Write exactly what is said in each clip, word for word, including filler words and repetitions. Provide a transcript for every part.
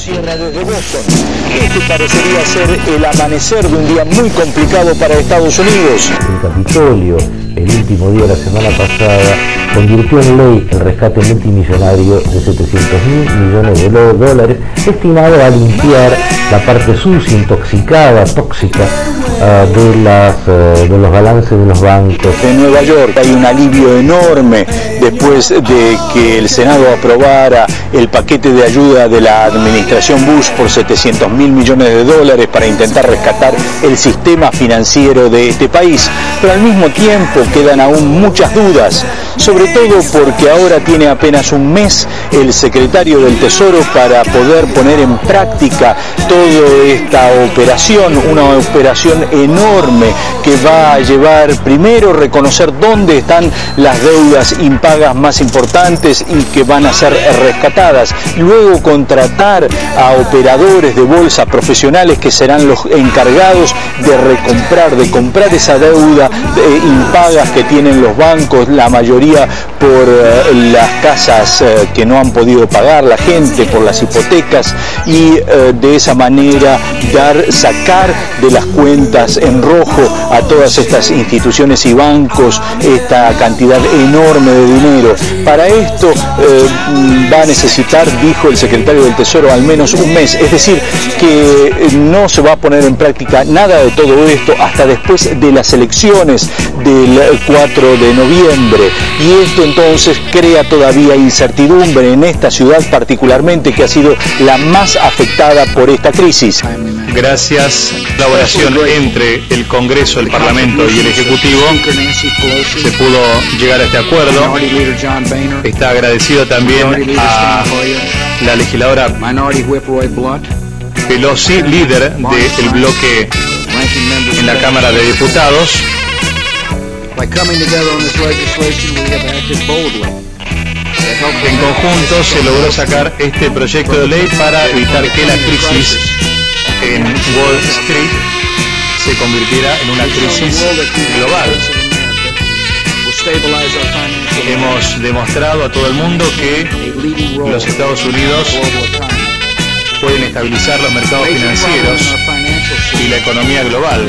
Sierra desde Boston. Este parecería ser el amanecer de un día muy complicado para Estados Unidos. El Capitolio, el último día de la semana pasada, convirtió en ley el rescate multimillonario de setecientos mil millones de dólares destinado a limpiar la parte sucia, intoxicada, tóxica uh, de, las, uh, de los balances de los bancos. En Nueva York hay un alivio enorme después de que el Senado aprobara el paquete de ayuda de la administración Bush por setecientos mil millones de dólares para intentar rescatar el sistema financiero de este país. Pero al mismo tiempo quedan aún muchas dudas, sobre todo porque ahora tiene apenas un mes el secretario del Tesoro para poder poner en práctica toda esta operación, una operación enorme que va a llevar primero reconocer dónde están las deudas impagas más importantes y que van a ser rescatadas, luego contratar a operadores de bolsa profesionales que serán los encargados de recomprar, de comprar esa deuda de impagas que tienen los bancos, la mayoría por uh, las casas uh, que no han podido pagar la gente, por las hipotecas, y uh, de esa manera dar, sacar de las cuentas en rojo a todas estas instituciones y bancos esta cantidad enorme de dinero. Para esto uh, va a necesitar, dijo el secretario del Tesoro, al menos un mes, es decir, que no se va a poner en práctica nada de todo esto hasta después de las elecciones del cuatro de noviembre, y esto entonces crea todavía incertidumbre en esta ciudad particularmente, que ha sido la más afectada por esta crisis. Gracias a la colaboración entre el Congreso, el Parlamento y el Ejecutivo se pudo llegar a este acuerdo. Está agradecido también a la legisladora Pelosi, líder del bloque en la Cámara de Diputados. En conjunto se logró sacar este proyecto de ley para evitar que la crisis en Wall Street se convirtiera en una crisis global. Hemos demostrado a todo el mundo que los Estados Unidos pueden estabilizar los mercados financieros y la economía global.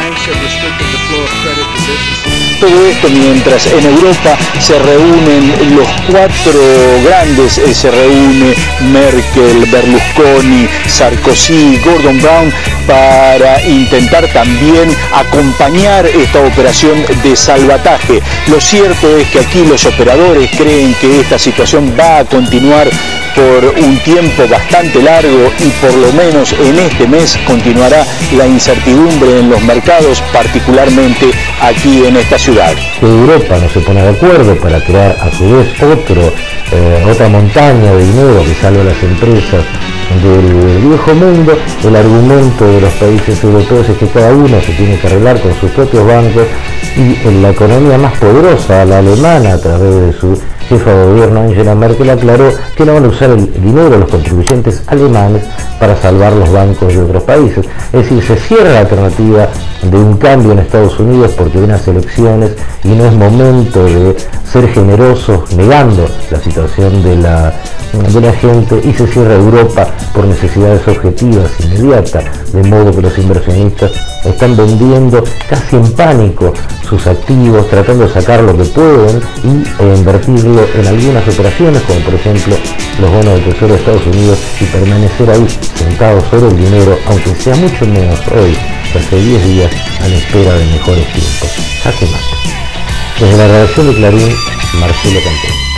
Todo esto mientras en Europa se reúnen los cuatro grandes, eh, se reúne Merkel, Berlusconi, Sarkozy, Gordon Brown, para intentar también acompañar esta operación de salvataje. Lo cierto es que aquí los operadores creen que esta situación va a continuar por un tiempo bastante largo y por lo menos en este mes continuará la incertidumbre en los mercados, particularmente aquí en esta ciudad. Europa no se pone de acuerdo para crear a su vez otro, eh, otra montaña de dinero que salve a las empresas del viejo mundo. El argumento de los países europeos es que cada uno se tiene que arreglar con sus propios bancos, y en la economía más poderosa, la alemana, a través de su jefa de gobierno Angela Merkel, aclaró que no van a usar el dinero de los contribuyentes alemanes para salvar los bancos de otros países. Es decir, se cierra la alternativa de un cambio en Estados Unidos porque hay unas elecciones y no es momento de ser generosos negando la situación de la, de la gente, y se cierra Europa por necesidades objetivas inmediatas, de modo que los inversionistas están vendiendo casi en pánico sus activos, tratando de sacar lo que pueden y eh, invertirlo en algunas operaciones, como por ejemplo los bonos del Tesoro de Estados Unidos, y permanecer ahí sentados sobre el dinero, aunque sea mucho menos hoy que hace diez días, a la espera de mejores tiempos. Jaque mate. Desde la redacción de Clarín, Marcelo Cantón.